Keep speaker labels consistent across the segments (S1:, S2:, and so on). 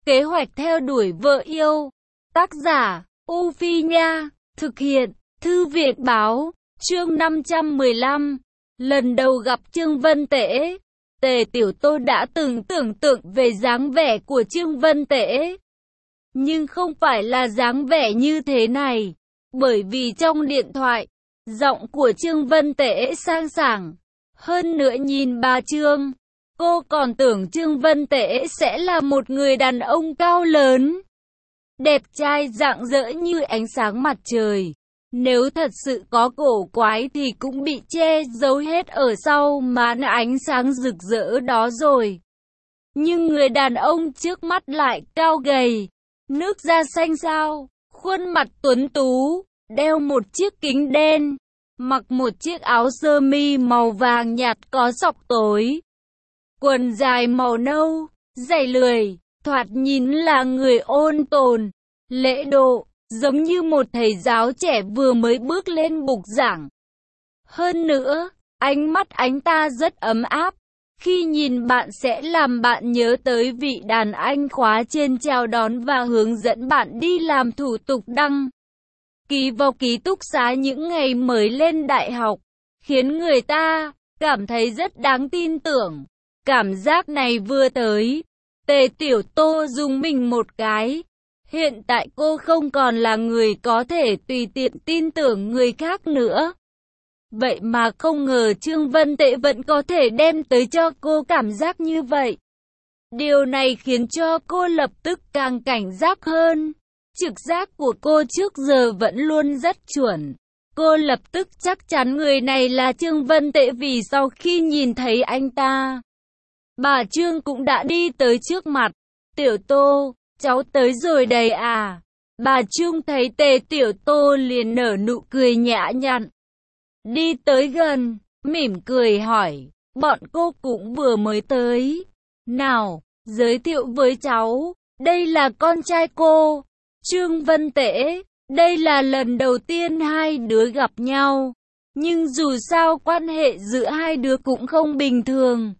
S1: Kế hoạch theo đuổi vợ yêu. Tác giả, U Phi Nha. Thực hiện, Thư viện Báo. Chương 515. Lần đầu gặp Trương Vân Tễ. Tề Tiểu Tô đã từng tưởng tượng về dáng vẻ của Trương Vân Tễ. Nhưng không phải là dáng vẻ như thế này. Bởi vì trong điện thoại, giọng của Trương Vân Tễ sang sảng. Hơn nữa nhìn bà Trương, cô còn tưởng Trương Vân Tễ sẽ là một người đàn ông cao lớn, đẹp trai rạng rỡ như ánh sáng mặt trời. Nếu thật sự có cổ quái thì cũng bị che giấu hết ở sau màn ánh sáng rực rỡ đó rồi. Nhưng người đàn ông trước mắt lại cao gầy, nước da xanh xao, khuôn mặt tuấn tú, đeo một chiếc kính đen, mặc một chiếc áo sơ mi màu vàng nhạt có sọc tối, quần dài màu nâu, giày lười, thoạt nhìn là người ôn tồn, lễ độ, giống như một thầy giáo trẻ vừa mới bước lên bục giảng. Hơn nữa, ánh mắt anh ta rất ấm áp, khi nhìn bạn sẽ làm bạn nhớ tới vị đàn anh khóa trên chào đón và hướng dẫn bạn đi làm thủ tục đăng ký vào ký túc xá những ngày mới lên đại học, khiến người ta cảm thấy rất đáng tin tưởng. Cảm giác này vừa tới, Tề Tiểu Tô rùng mình một cái. Hiện tại cô không còn là người có thể tùy tiện tin tưởng người khác nữa. Vậy mà không ngờ Trương Vân Tễ vẫn có thể đem tới cho cô cảm giác như vậy. Điều này khiến cho cô lập tức càng cảnh giác hơn. Trực giác của cô trước giờ vẫn luôn rất chuẩn. Cô lập tức chắc chắn người này là Trương Vân Tễ vì sau khi nhìn thấy anh ta, bà Trương cũng đã đi tới trước mặt. Tiểu Tô, cháu tới rồi đây à? Bà Trương thấy Tề Tiểu Tô liền nở nụ cười nhã nhặn. Đi tới gần, mỉm cười hỏi, bọn cô cũng vừa mới tới. Nào, giới thiệu với cháu, đây là con trai cô, Trương Vân Tễ. Đây là lần đầu tiên hai đứa gặp nhau, nhưng dù sao quan hệ giữa hai đứa cũng không bình thường.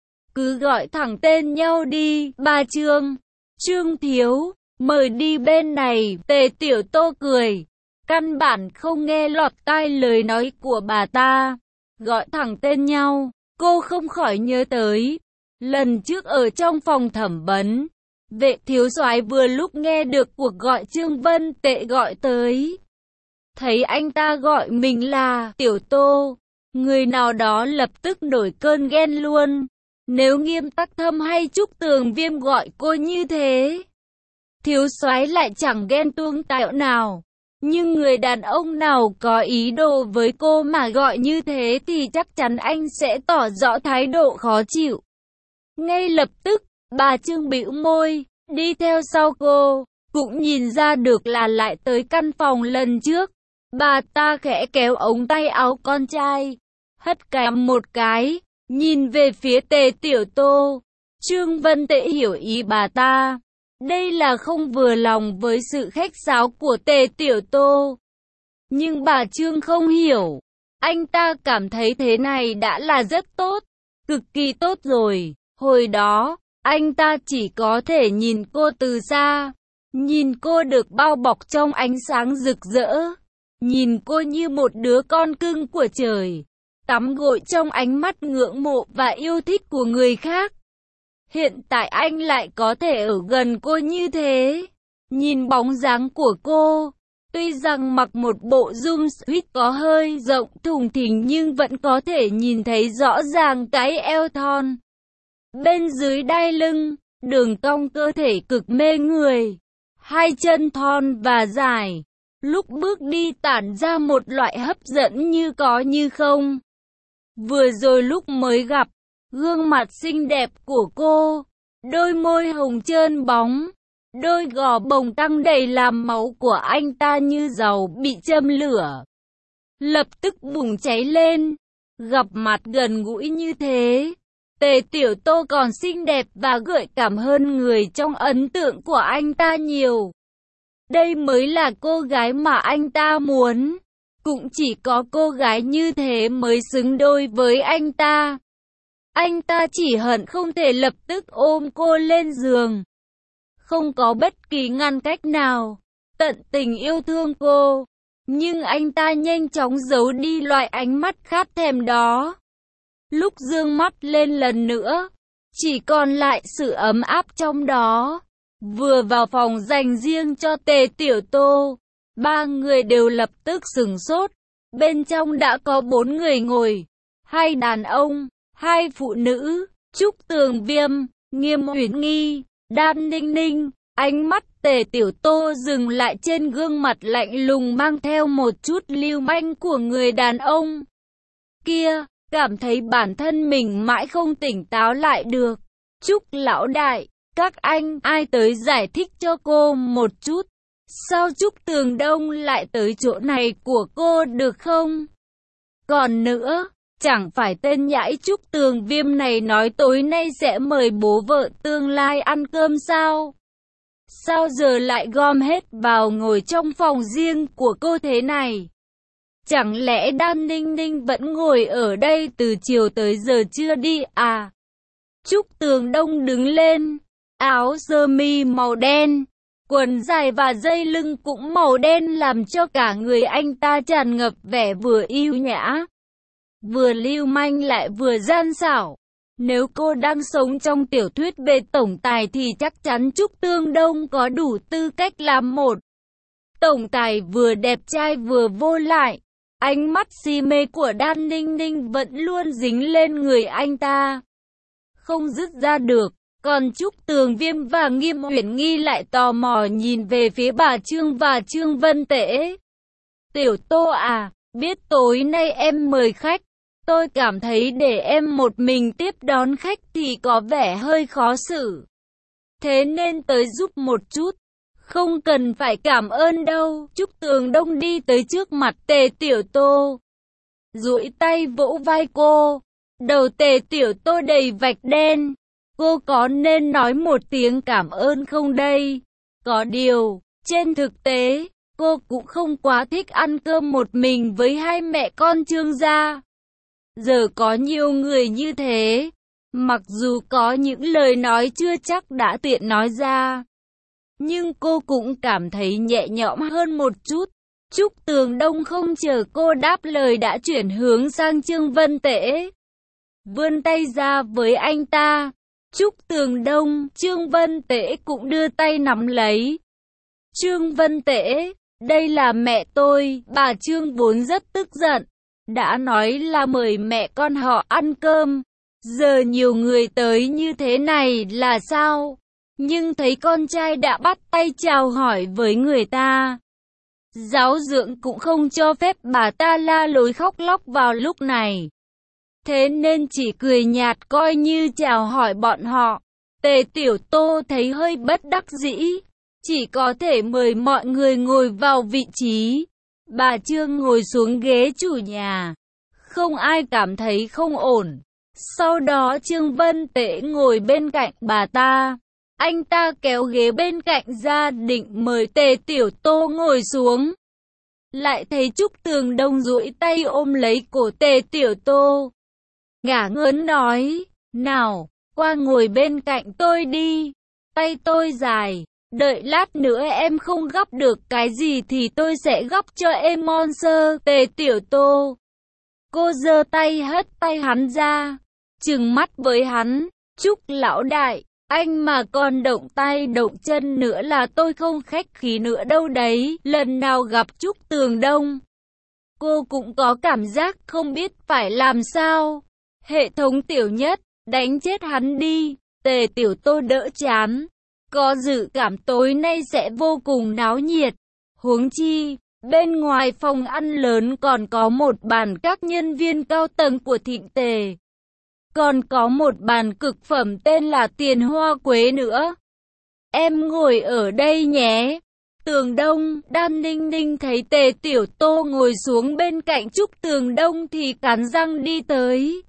S1: Cứ gọi thẳng tên nhau đi, bà Trương. Trương thiếu, mời đi bên này. Tề Tiểu Tô cười, căn bản không nghe lọt tai lời nói của bà ta. Gọi thẳng tên nhau, cô không khỏi nhớ tới lần trước ở trong phòng thẩm vấn, Vệ thiếu soái vừa lúc nghe được cuộc gọi Trương Vân Tễ gọi tới. Thấy anh ta gọi mình là Tiểu Tô, người nào đó lập tức nổi cơn ghen luôn. Nếu Nghiêm Tắc Thâm hay Trúc Tường Viêm gọi cô như thế, thiếu soái lại chẳng ghen tuông tẹo nào. Nhưng người đàn ông nào có ý đồ với cô mà gọi như thế thì chắc chắn anh sẽ tỏ rõ thái độ khó chịu. Ngay lập tức, bà Trương bĩu môi, đi theo sau cô, cũng nhìn ra được là lại tới căn phòng lần trước. Bà ta khẽ kéo ống tay áo con trai, hất cằm một cái, nhìn về phía Tề Tiểu Tô. Trương Vân Tễ hiểu ý bà ta. Đây là không vừa lòng với sự khách sáo của Tề Tiểu Tô. Nhưng bà Trương không hiểu. Anh ta cảm thấy thế này đã là rất tốt, cực kỳ tốt rồi. Hồi đó, anh ta chỉ có thể nhìn cô từ xa, nhìn cô được bao bọc trong ánh sáng rực rỡ, nhìn cô như một đứa con cưng của trời, tắm gội trong ánh mắt ngưỡng mộ và yêu thích của người khác. Hiện tại anh lại có thể ở gần cô như thế, nhìn bóng dáng của cô. Tuy rằng mặc một bộ jumpsuit có hơi rộng thùng thình nhưng vẫn có thể nhìn thấy rõ ràng cái eo thon bên dưới đai lưng, đường cong cơ thể cực mê người, hai chân thon và dài, lúc bước đi tản ra một loại hấp dẫn như có như không. Vừa rồi lúc mới gặp, gương mặt xinh đẹp của cô, đôi môi hồng trơn bóng, đôi gò bồng căng đầy làm máu của anh ta như dầu bị châm lửa, lập tức bùng cháy lên. Gặp mặt gần gũi như thế, Tề Tiểu Tô còn xinh đẹp và gợi cảm hơn người trong ấn tượng của anh ta nhiều. Đây mới là cô gái mà anh ta muốn. Cũng chỉ có cô gái như thế mới xứng đôi với anh ta. Anh ta chỉ hận không thể lập tức ôm cô lên giường. không có bất kỳ ngăn cách nào, tận tình yêu thương cô. Nhưng anh ta nhanh chóng giấu đi loại ánh mắt khát thèm đó. Lúc dương mắt lên lần nữa, chỉ còn lại sự ấm áp trong đó. Vừa vào phòng dành riêng cho Tề Tiểu Tô, ba người đều lập tức sửng sốt. Bên trong đã có 4 người ngồi, 2 đàn ông, 2 phụ nữ, Trúc Tường Viêm, Nghiêm Uyển Nghi, Đan Ninh Ninh. Ánh mắt Tề Tiểu Tô dừng lại trên gương mặt lạnh lùng mang theo một chút lưu manh của người đàn ông kia, cảm thấy bản thân mình mãi không tỉnh táo lại được. Trúc lão đại, các anh ai tới giải thích cho cô một chút. Sao Trúc Tường Đông lại tới chỗ này của cô được không? Còn nữa, chẳng phải tên nhãi Trúc Tường Viêm này nói tối nay sẽ mời bố vợ tương lai ăn cơm sao? Sao giờ lại gom hết vào ngồi trong phòng riêng của cô thế này? Chẳng lẽ Đan Ninh Ninh vẫn ngồi ở đây từ chiều tới giờ chưa đi à? Trúc Tường Đông đứng lên, áo sơ mi màu đen, quần dài và dây lưng cũng màu đen làm cho cả người anh ta tràn ngập vẻ vừa yêu nhã, vừa lưu manh lại vừa gian xảo. Nếu cô đang sống trong tiểu thuyết về tổng tài thì chắc chắn Trúc Tường Đông có đủ tư cách làm một tổng tài vừa đẹp trai vừa vô lại. Ánh mắt si mê của Đan Ninh Ninh vẫn luôn dính lên người anh ta, không dứt ra được. Còn Trúc Tường Viêm và Nghiêm Uyển Nghi lại tò mò nhìn về phía bà Trương và Trương Vân Tễ. Tiểu Tô à, biết tối nay em mời khách, tôi cảm thấy để em một mình tiếp đón khách thì có vẻ hơi khó xử. Thế nên tới giúp một chút. Không cần phải cảm ơn đâu. Trúc Tường Đông đi tới trước mặt Tề Tiểu Tô, duỗi tay vỗ vai cô. Đầu Tề Tiểu Tô đầy vạch đen. Cô có nên nói một tiếng cảm ơn không đây? Có điều, trên thực tế, cô cũng không quá thích ăn cơm một mình với hai mẹ con Trương gia. Giờ có nhiều người như thế, mặc dù có những lời nói chưa chắc đã tiện nói ra, nhưng cô cũng cảm thấy nhẹ nhõm hơn một chút. Trúc Tường Đông không chờ cô đáp lời đã chuyển hướng sang Trương Vân Tễ, vươn tay ra với anh ta. Trúc Tường Đông, Trương Vân Tễ cũng đưa tay nắm lấy. Trương Vân Tễ, đây là mẹ tôi. Bà Trương vốn rất tức giận, đã nói là mời mẹ con họ ăn cơm, giờ nhiều người tới như thế này là sao? Nhưng thấy con trai đã bắt tay chào hỏi với người ta, giáo dưỡng cũng không cho phép bà ta la lối khóc lóc vào lúc này. Thế nên chỉ cười nhạt coi như chào hỏi bọn họ. Tề Tiểu Tô thấy hơi bất đắc dĩ, chỉ có thể mời mọi người ngồi vào vị trí. Bà Trương ngồi xuống ghế chủ nhà, không ai cảm thấy không ổn. Sau đó Trương Vân Tễ ngồi bên cạnh bà ta. Anh ta kéo ghế bên cạnh ra định mời Tề Tiểu Tô ngồi xuống, lại thấy Trúc Tường Đông duỗi tay ôm lấy cổ Tề Tiểu Tô, ngả ngớn nói, nào, qua ngồi bên cạnh tôi đi, tay tôi dài, đợi lát nữa em không gắp được cái gì thì tôi sẽ gắp cho em monster. Tề Tiểu Tô, cô giơ tay hất tay hắn ra, trừng mắt với hắn. Trúc lão đại, anh mà còn động tay động chân nữa là tôi không khách khí nữa đâu đấy. Lần nào gặp Trúc Tường Đông, cô cũng có cảm giác không biết phải làm sao. Hệ thống tiểu nhất, đánh chết hắn đi. Tề Tiểu Tô đỡ chán, có dự cảm tối nay sẽ vô cùng náo nhiệt. Huống chi, bên ngoài phòng ăn lớn còn có một bàn các nhân viên cao tầng của Thịnh Tề, còn có một bàn cực phẩm tên là Tiền Hoa Quế nữa. Em ngồi ở đây nhé. Tường Đông, Đan Ninh Ninh thấy Tề Tiểu Tô ngồi xuống bên cạnh Trúc Tường Đông thì cắn răng đi tới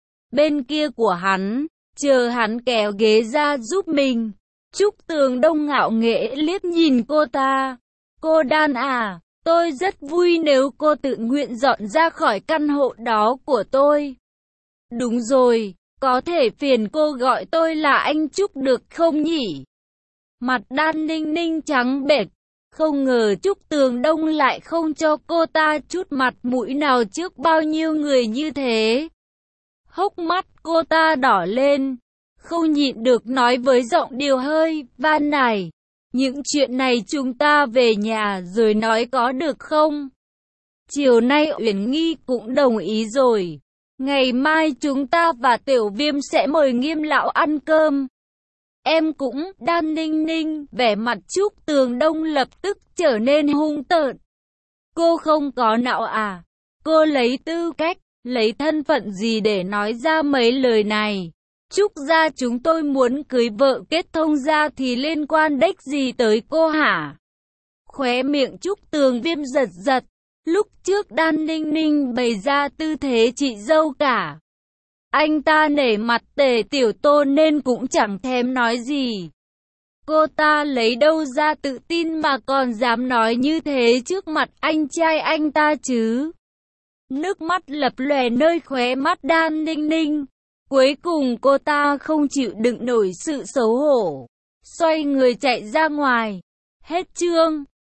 S1: bên kia của hắn, chờ hắn kéo ghế ra giúp mình. Trúc Tường Đông ngạo nghễ liếc nhìn cô ta. Cô Đan à, tôi rất vui nếu cô tự nguyện dọn ra khỏi căn hộ đó của tôi. Đúng rồi, có thể phiền cô gọi tôi là anh Trúc được không nhỉ? Mặt Đan Ninh Ninh trắng bệch. Không ngờ Trúc Tường Đông lại không cho cô ta chút mặt mũi nào trước bao nhiêu người như thế. Hốc mắt cô ta đỏ lên, không nhịn được nói với giọng điệu hơi van nài. Những chuyện này chúng ta về nhà rồi nói có được không? Chiều nay Uyển Nghi cũng đồng ý rồi. Ngày mai chúng ta và Tiểu Viêm sẽ mời Nghiêm lão ăn cơm. Em cũng, Đan Ninh Ninh, vẻ mặt Trúc Tường Đông lập tức trở nên hung tợn. Cô không có não à? Cô lấy tư cách, lấy thân phận gì để nói ra mấy lời này? Trúc gia chúng tôi muốn cưới vợ kết thông gia thì liên quan đếch gì tới cô hả? Khóe miệng Trúc Tường Viêm giật giật. Lúc trước Đan Ninh Ninh bày ra tư thế chị dâu cả. Anh ta nể mặt Tề Tiểu Tô nên cũng chẳng thèm nói gì. Cô ta lấy đâu ra tự tin mà còn dám nói như thế trước mặt anh trai anh ta chứ? Nước mắt lập lòe nơi khóe mắt Đan Ninh Ninh. Cuối cùng cô ta không chịu đựng nổi sự xấu hổ, xoay người chạy ra ngoài. Hết chương.